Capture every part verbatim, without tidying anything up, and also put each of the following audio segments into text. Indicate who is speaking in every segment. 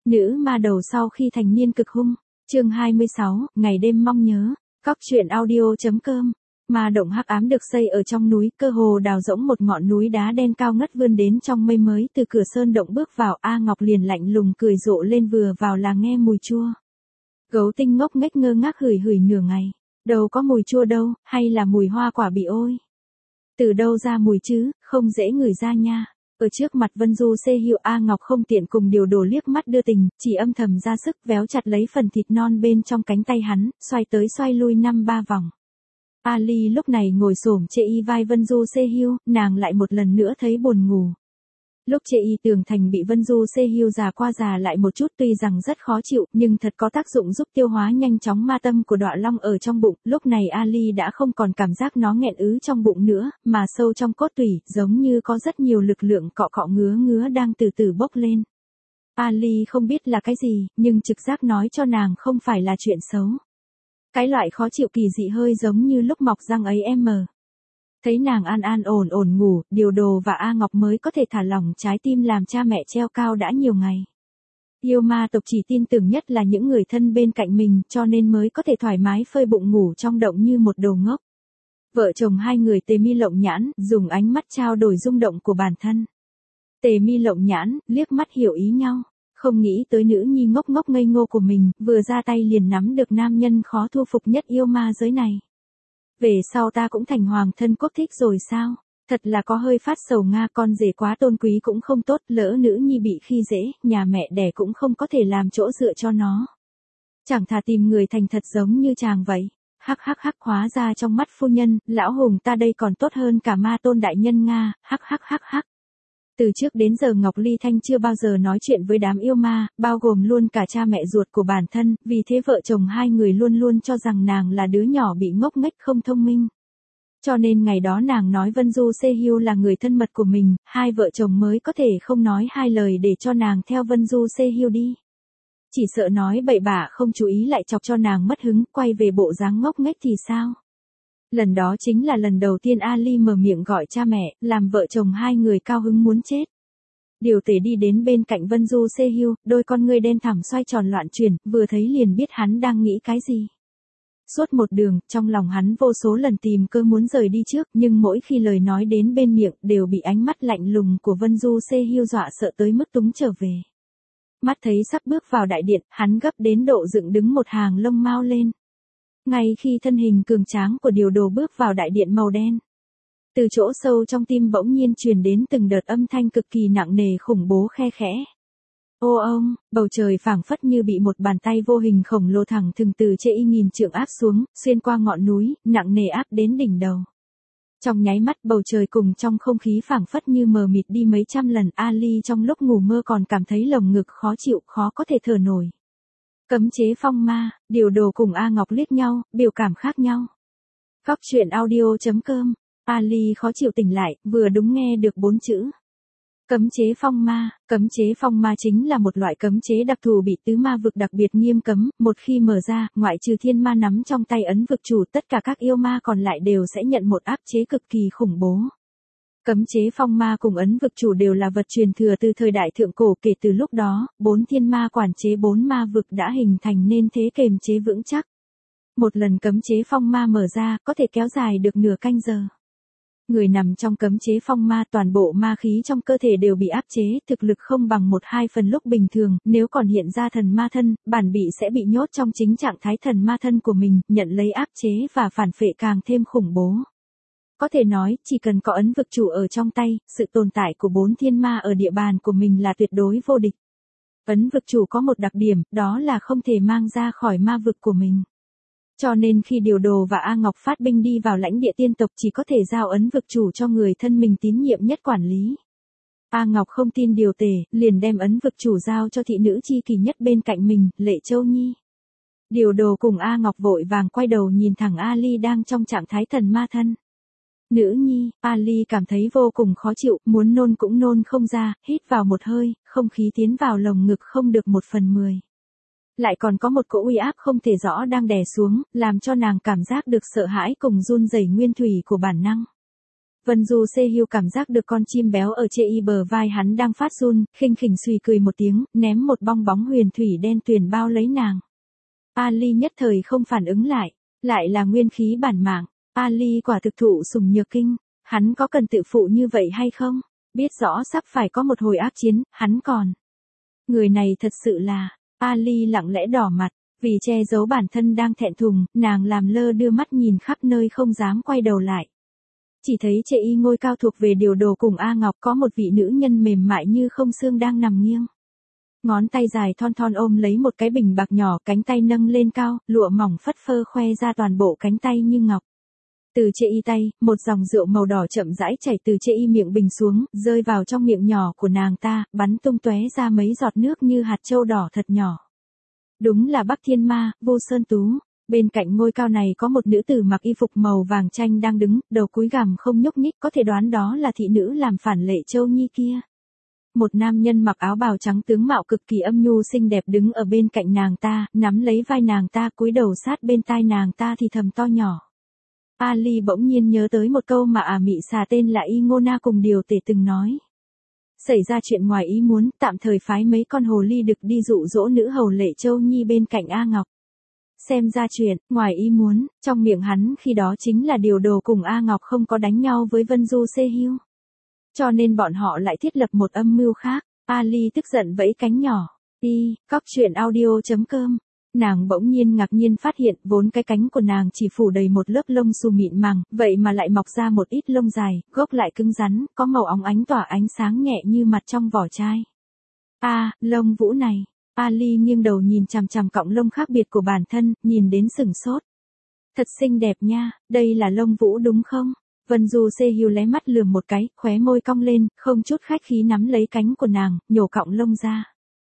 Speaker 1: Nữ ma đầu sau khi thành niên cực hung. Chương hai mươi sáu, ngày đêm mong nhớ. Cóc truyện audio chấm com. Ma động hắc ám được xây ở trong núi, cơ hồ đào rỗng một ngọn núi đá đen cao ngất vươn đến trong mây mới, từ cửa sơn động bước vào, A Ngọc liền lạnh lùng cười rộ lên, vừa vào là nghe mùi chua. Gấu Tinh ngốc nghếch ngơ ngác hửi hửi nửa ngày, đâu có mùi chua đâu, hay là mùi hoa quả bị ôi? Từ đâu ra mùi chứ, không dễ ngửi ra nha. Ở trước mặt Vân Du Xê Hiệu, A Ngọc không tiện cùng điều đồ liếc mắt đưa tình, chỉ âm thầm ra sức véo chặt lấy phần thịt non bên trong cánh tay hắn, xoay tới xoay lui năm ba vòng. Ali lúc này ngồi xổm chê y vai Vân Du Xê Hiu, nàng lại một lần nữa thấy buồn ngủ. Lúc chê y tường thành bị Vân Du Xê Hiu già qua già lại một chút, tuy rằng rất khó chịu, nhưng thật có tác dụng giúp tiêu hóa nhanh chóng ma tâm của Đọa Long ở trong bụng. Lúc này Ali đã không còn cảm giác nó nghẹn ứ trong bụng nữa, mà sâu trong cốt tủy, giống như có rất nhiều lực lượng cọ cọ ngứa ngứa đang từ từ bốc lên. Ali không biết là cái gì, nhưng trực giác nói cho nàng không phải là chuyện xấu. Cái loại khó chịu kỳ dị hơi giống như lúc mọc răng ấy em mờ. Thấy nàng an an ổn ổn ngủ, điều đồ và A Ngọc mới có thể thả lỏng trái tim, làm cha mẹ treo cao đã nhiều ngày. Yêu ma tộc chỉ tin tưởng nhất là những người thân bên cạnh mình, cho nên mới có thể thoải mái phơi bụng ngủ trong động như một đồ ngốc. Vợ chồng hai người Tề Mi Lộng Nhãn, dùng ánh mắt trao đổi rung động của bản thân. Tề Mi Lộng Nhãn, liếc mắt hiểu ý nhau. Không nghĩ tới nữ nhi ngốc ngốc ngây ngô của mình, vừa ra tay liền nắm được nam nhân khó thu phục nhất yêu ma giới này. Về sau ta cũng thành hoàng thân quốc thích rồi sao? Thật là có hơi phát sầu nga, con rể quá tôn quý cũng không tốt, lỡ nữ nhi bị khi dễ, nhà mẹ đẻ cũng không có thể làm chỗ dựa cho nó. Chẳng thà tìm người thành thật giống như chàng vậy. Hắc hắc hắc, hóa ra trong mắt phu nhân, lão hùng ta đây còn tốt hơn cả ma tôn đại nhân nga, hắc hắc hắc hắc. Từ trước đến giờ Ngọc Ly Thanh chưa bao giờ nói chuyện với đám yêu ma, bao gồm luôn cả cha mẹ ruột của bản thân, vì thế vợ chồng hai người luôn luôn cho rằng nàng là đứa nhỏ bị ngốc nghếch không thông minh. Cho nên ngày đó nàng nói Vân Du Xê Hiu là người thân mật của mình, hai vợ chồng mới có thể không nói hai lời để cho nàng theo Vân Du Xê Hiu đi. Chỉ sợ nói bậy bạ không chú ý lại chọc cho nàng mất hứng, quay về bộ dáng ngốc nghếch thì sao? Lần đó chính là lần đầu tiên Ali mở miệng gọi cha mẹ, làm vợ chồng hai người cao hứng muốn chết. Điều tể đi đến bên cạnh Vân Du Xê Hiu, đôi con ngươi đen thẳm xoay tròn loạn chuyển, vừa thấy liền biết hắn đang nghĩ cái gì. Suốt một đường, trong lòng hắn vô số lần tìm cơ muốn rời đi trước, nhưng mỗi khi lời nói đến bên miệng, đều bị ánh mắt lạnh lùng của Vân Du Xê Hiu dọa sợ tới mức túng trở về. Mắt thấy sắp bước vào đại điện, hắn gấp đến độ dựng đứng một hàng lông mao lên. Ngay khi thân hình cường tráng của điều đồ bước vào đại điện màu đen, từ chỗ sâu trong tim bỗng nhiên truyền đến từng đợt âm thanh cực kỳ nặng nề khủng bố khe khẽ. Ô ông, bầu trời phảng phất như bị một bàn tay vô hình khổng lồ thẳng thừng từ trên y nghìn trượng áp xuống, xuyên qua ngọn núi, nặng nề áp đến đỉnh đầu. Trong nháy mắt bầu trời cùng trong không khí phảng phất như mờ mịt đi mấy trăm lần. Ali trong lúc ngủ mơ còn cảm thấy lồng ngực khó chịu, khó có thể thở nổi. Cấm chế phong ma, điều đồ cùng A Ngọc liếc nhau, biểu cảm khác nhau. Cóc truyện audio chấm com. Ali khó chịu tỉnh lại, vừa đúng nghe được bốn chữ. Cấm chế phong ma. Cấm chế phong ma chính là một loại cấm chế đặc thù bị tứ ma vực đặc biệt nghiêm cấm, một khi mở ra, ngoại trừ thiên ma nắm trong tay ấn vực chủ, tất cả các yêu ma còn lại đều sẽ nhận một áp chế cực kỳ khủng bố. Cấm chế phong ma cùng ấn vực chủ đều là vật truyền thừa từ thời đại thượng cổ, kể từ lúc đó, bốn thiên ma quản chế bốn ma vực đã hình thành nên thế kềm chế vững chắc. Một lần cấm chế phong ma mở ra, có thể kéo dài được nửa canh giờ. Người nằm trong cấm chế phong ma, toàn bộ ma khí trong cơ thể đều bị áp chế, thực lực không bằng một hai phần lúc bình thường, nếu còn hiện ra thần ma thân, bản bị sẽ bị nhốt trong chính trạng thái thần ma thân của mình, nhận lấy áp chế và phản phệ càng thêm khủng bố. Có thể nói, chỉ cần có ấn vực chủ ở trong tay, sự tồn tại của bốn thiên ma ở địa bàn của mình là tuyệt đối vô địch. Ấn vực chủ có một đặc điểm, đó là không thể mang ra khỏi ma vực của mình. Cho nên khi điều đồ và A Ngọc phát binh đi vào lãnh địa tiên tộc, chỉ có thể giao ấn vực chủ cho người thân mình tín nhiệm nhất quản lý. A Ngọc không tin điều tể, liền đem ấn vực chủ giao cho thị nữ chi kỳ nhất bên cạnh mình, Lệ Châu Nhi. Điều đồ cùng A Ngọc vội vàng quay đầu nhìn thẳng Ali đang trong trạng thái thần ma thân. Nữ nhi, Ali cảm thấy vô cùng khó chịu, muốn nôn cũng nôn không ra, hít vào một hơi, không khí tiến vào lồng ngực không được một phần mười. Lại còn có một cỗ uy áp không thể rõ đang đè xuống, làm cho nàng cảm giác được sợ hãi cùng run rẩy nguyên thủy của bản năng. Vân Du Sê Hưu cảm giác được con chim béo ở chê y bờ vai hắn đang phát run, khinh khỉnh xùy cười một tiếng, ném một bong bóng huyền thủy đen tuyền bao lấy nàng. Ali nhất thời không phản ứng lại, lại là nguyên khí bản mạng, Ali quả thực thụ sủng nhược kinh, hắn có cần tự phụ như vậy hay không? Biết rõ sắp phải có một hồi ác chiến, hắn còn. Người này thật sự là, Ali lặng lẽ đỏ mặt, vì che giấu bản thân đang thẹn thùng, nàng làm lơ đưa mắt nhìn khắp nơi không dám quay đầu lại. Chỉ thấy chê y ngôi cao thuộc về điều đồ cùng A Ngọc có một vị nữ nhân mềm mại như không xương đang nằm nghiêng. Ngón tay dài thon thon ôm lấy một cái bình bạc nhỏ, cánh tay nâng lên cao, lụa mỏng phất phơ khoe ra toàn bộ cánh tay như ngọc. Từ chê y tay, một dòng rượu màu đỏ chậm rãi chảy từ chê y miệng bình xuống, rơi vào trong miệng nhỏ của nàng ta, bắn tung tóe ra mấy giọt nước như hạt châu đỏ thật nhỏ. Đúng là Bắc Thiên Ma, Vô Sơn Tú. Bên cạnh ngôi cao này có một nữ tử mặc y phục màu vàng chanh đang đứng, đầu cúi gằm không nhúc nhích, có thể đoán đó là thị nữ làm phản Lệ Châu Nhi kia. Một nam nhân mặc áo bào trắng tướng mạo cực kỳ âm nhu xinh đẹp đứng ở bên cạnh nàng ta, nắm lấy vai nàng ta, cúi đầu sát bên tai nàng ta thì thầm to nhỏ. Ali bỗng nhiên nhớ tới một câu mà ả mị xà tên là Y Ngô Na cùng điều tể từng nói. Xảy ra chuyện ngoài ý muốn, tạm thời phái mấy con hồ ly đực đi dụ dỗ nữ hầu Lệ Châu Nhi bên cạnh A Ngọc. Xem ra chuyện, ngoài ý muốn, trong miệng hắn khi đó chính là điều đồ cùng A Ngọc không có đánh nhau với Vân Du Sê Hưu. Cho nên bọn họ lại thiết lập một âm mưu khác. Ali tức giận vẫy cánh nhỏ. Y, cóc truyện audio chấm com. Nàng bỗng nhiên ngạc nhiên phát hiện vốn cái cánh của nàng chỉ phủ đầy một lớp lông xù mịn màng, vậy mà lại mọc ra một ít lông dài, gốc lại cứng rắn, có màu óng ánh tỏa ánh sáng nhẹ như mặt trong vỏ chai. A, à, lông vũ này. Ali nghiêng đầu nhìn chằm chằm cọng lông khác biệt của bản thân, nhìn đến sửng sốt. Thật xinh đẹp nha, đây là lông vũ đúng không? Vân Du Sê Hưu lé mắt lườm một cái, khóe môi cong lên, không chút khách khí nắm lấy cánh của nàng, nhổ cọng lông ra.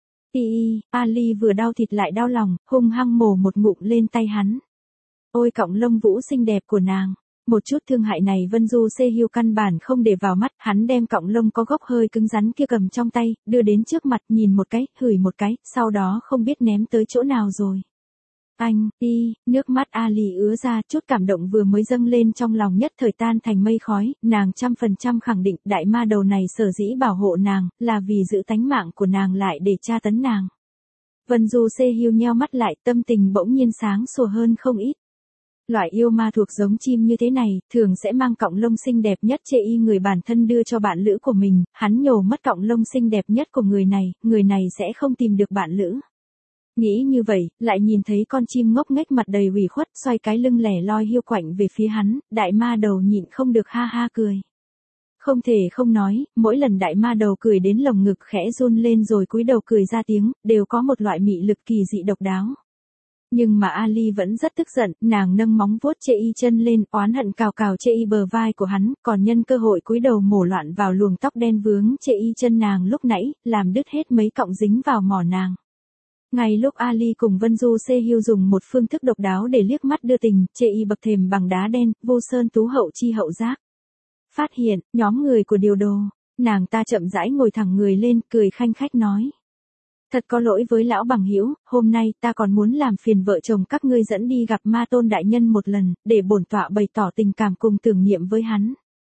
Speaker 1: Y y, Ali vừa đau thịt lại đau lòng, hung hăng mổ một ngụm lên tay hắn. Ôi cọng lông vũ xinh đẹp của nàng. Một chút thương hại này Vân Du Sê Hưu căn bản không để vào mắt, hắn đem cọng lông có gốc hơi cứng rắn kia cầm trong tay, đưa đến trước mặt nhìn một cái, hửi một cái, sau đó không biết ném tới chỗ nào rồi. Anh, y, nước mắt Ali ứa ra, chút cảm động vừa mới dâng lên trong lòng nhất thời tan thành mây khói, nàng trăm phần trăm khẳng định đại ma đầu này sở dĩ bảo hộ nàng, là vì giữ tánh mạng của nàng lại để tra tấn nàng. Vân Du Sê Hưu nheo mắt lại, tâm tình bỗng nhiên sáng sủa hơn không ít. Loại yêu ma thuộc giống chim như thế này, thường sẽ mang cọng lông xinh đẹp nhất chê y người bản thân đưa cho bạn lữ của mình, hắn nhổ mất cọng lông xinh đẹp nhất của người này, người này sẽ không tìm được bạn lữ. Nghĩ như vậy, lại nhìn thấy con chim ngốc nghếch mặt đầy ủy khuất, xoay cái lưng lẻ loi hiu quạnh về phía hắn, đại ma đầu nhịn không được ha ha cười. Không thể không nói, mỗi lần đại ma đầu cười đến lồng ngực khẽ run lên rồi cúi đầu cười ra tiếng, đều có một loại mị lực kỳ dị độc đáo. Nhưng mà Ali vẫn rất tức giận, nàng nâng móng vuốt chê y chân lên, oán hận cào cào chê y bờ vai của hắn, còn nhân cơ hội cúi đầu mổ loạn vào luồng tóc đen vướng chê y chân nàng lúc nãy, làm đứt hết mấy cọng dính vào mỏ nàng. Ngay lúc Ali cùng Vân Du Sê Hưu dùng một phương thức độc đáo để liếc mắt đưa tình, chê y bậc thềm bằng đá đen, Vô Sơn Tú hậu chi hậu giác. Phát hiện, nhóm người của điều đồ, nàng ta chậm rãi ngồi thẳng người lên, cười khanh khách nói. Thật có lỗi với lão bằng hữu, hôm nay ta còn muốn làm phiền vợ chồng các ngươi dẫn đi gặp Ma Tôn đại nhân một lần, để bổn tọa bày tỏ tình cảm cùng tưởng niệm với hắn.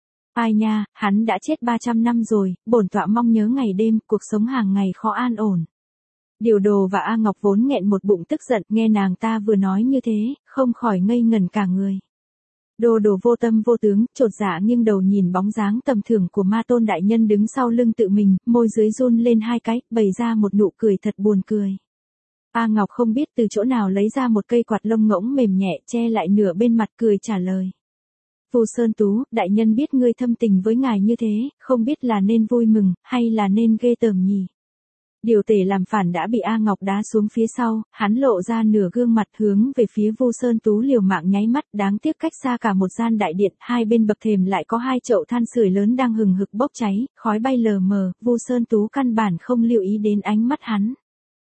Speaker 1: Ai nha, hắn đã chết ba trăm năm rồi, bổn tọa mong nhớ ngày đêm, cuộc sống hàng ngày khó an ổn. Điều đồ và A Ngọc vốn nghẹn một bụng tức giận, nghe nàng ta vừa nói như thế, không khỏi ngây ngẩn cả người. Đồ đồ vô tâm vô tướng, chột dạ nghiêng đầu nhìn bóng dáng tầm thường của Ma Tôn đại nhân đứng sau lưng tự mình, môi dưới run lên hai cái, bày ra một nụ cười thật buồn cười. A Ngọc không biết từ chỗ nào lấy ra một cây quạt lông ngỗng mềm nhẹ che lại nửa bên mặt cười trả lời. Vô Sơn Tú, đại nhân biết ngươi thâm tình với ngài như thế, không biết là nên vui mừng, hay là nên ghê tởm nhỉ? Điều tể làm phản đã bị A Ngọc đá xuống phía sau, hắn lộ ra nửa gương mặt hướng về phía Vô Sơn Tú liều mạng nháy mắt, đáng tiếc cách xa cả một gian đại điện, hai bên bậc thềm lại có hai chậu than sưởi lớn đang hừng hực bốc cháy, khói bay lờ mờ, Vô Sơn Tú căn bản không lưu ý đến ánh mắt hắn.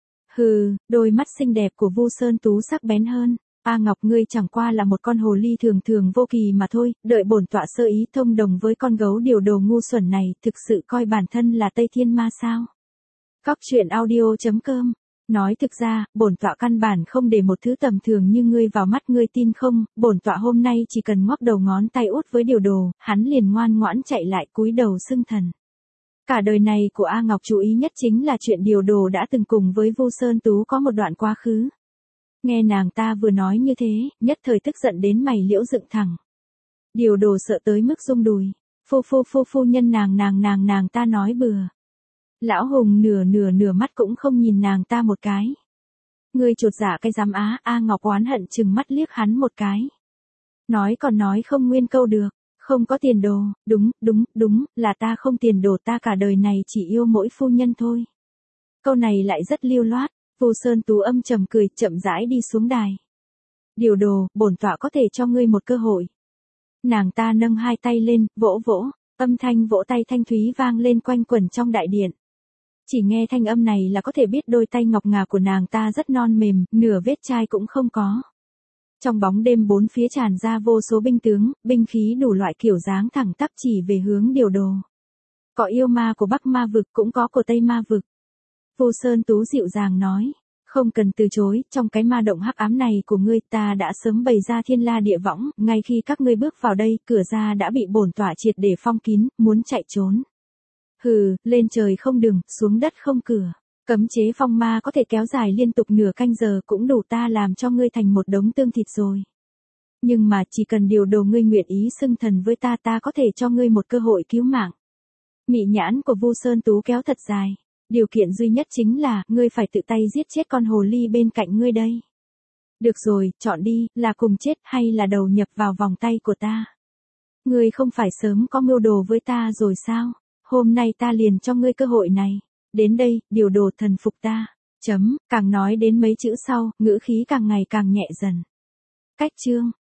Speaker 1: Hừ, đôi mắt xinh đẹp của Vô Sơn Tú sắc bén hơn. A Ngọc ngươi chẳng qua là một con hồ ly thường thường vô kỳ mà thôi, đợi bổn tọa sơ ý thông đồng với con gấu điều đồ ngu xuẩn này, thực sự coi bản thân là Tây Thiên Ma sao? Cóc truyện audio chấm com Nói thực ra, bổn tọa căn bản không để một thứ tầm thường như ngươi vào mắt, ngươi tin không, bổn tọa hôm nay chỉ cần ngoắc đầu ngón tay út với điều đồ, hắn liền ngoan ngoãn chạy lại cúi đầu xưng thần. Cả đời này của A Ngọc chú ý nhất chính là chuyện điều đồ đã từng cùng với Vu Sơn Tú có một đoạn quá khứ. Nghe nàng ta vừa nói như thế, nhất thời tức giận đến mày liễu dựng thẳng. Điều đồ sợ tới mức rung đùi. Phu phu phu phu nhân nàng nàng nàng nàng ta nói bừa. Lão Hùng nửa nửa nửa mắt cũng không nhìn nàng ta một cái. Ngươi chột dạ cái dám á, A Ngọc oán hận chừng mắt liếc hắn một cái. Nói còn nói không nguyên câu được, không có tiền đồ, đúng, đúng, đúng, là ta không tiền đồ, ta cả đời này chỉ yêu mỗi phu nhân thôi. Câu này lại rất lưu loát, Vu Sơn Tú âm trầm cười, chậm rãi đi xuống đài. Điều đồ, bổn tọa có thể cho ngươi một cơ hội. Nàng ta nâng hai tay lên, vỗ vỗ, âm thanh vỗ tay thanh thúy vang lên quanh quẩn trong đại điện. Chỉ nghe thanh âm này là có thể biết đôi tay ngọc ngà của nàng ta rất non mềm, nửa vết chai cũng không có. Trong bóng đêm bốn phía tràn ra vô số binh tướng, binh khí đủ loại kiểu dáng thẳng tắp chỉ về hướng điều đồ. Có yêu ma của Bắc Ma vực cũng có của Tây Ma vực. Vu Sơn Tú dịu dàng nói, không cần từ chối, trong cái ma động hắc ám này của ngươi ta đã sớm bày ra thiên la địa võng, ngay khi các ngươi bước vào đây, cửa ra đã bị bổn tọa triệt để phong kín, muốn chạy trốn. Hừ, lên trời không đường, xuống đất không cửa. Cấm chế phong ma có thể kéo dài liên tục nửa canh giờ cũng đủ ta làm cho ngươi thành một đống tương thịt rồi. Nhưng mà chỉ cần điều đồ ngươi nguyện ý xưng thần với ta, ta có thể cho ngươi một cơ hội cứu mạng. Mị nhãn của Vu Sơn Tú kéo thật dài. Điều kiện duy nhất chính là, ngươi phải tự tay giết chết con hồ ly bên cạnh ngươi đây. Được rồi, chọn đi, là cùng chết hay là đầu nhập vào vòng tay của ta. Ngươi không phải sớm có mưu đồ với ta rồi sao? Hôm nay ta liền cho ngươi cơ hội này. Đến đây, điều đồ thần phục ta. Chấm, càng nói đến mấy chữ sau, ngữ khí càng ngày càng nhẹ dần. Cách chương.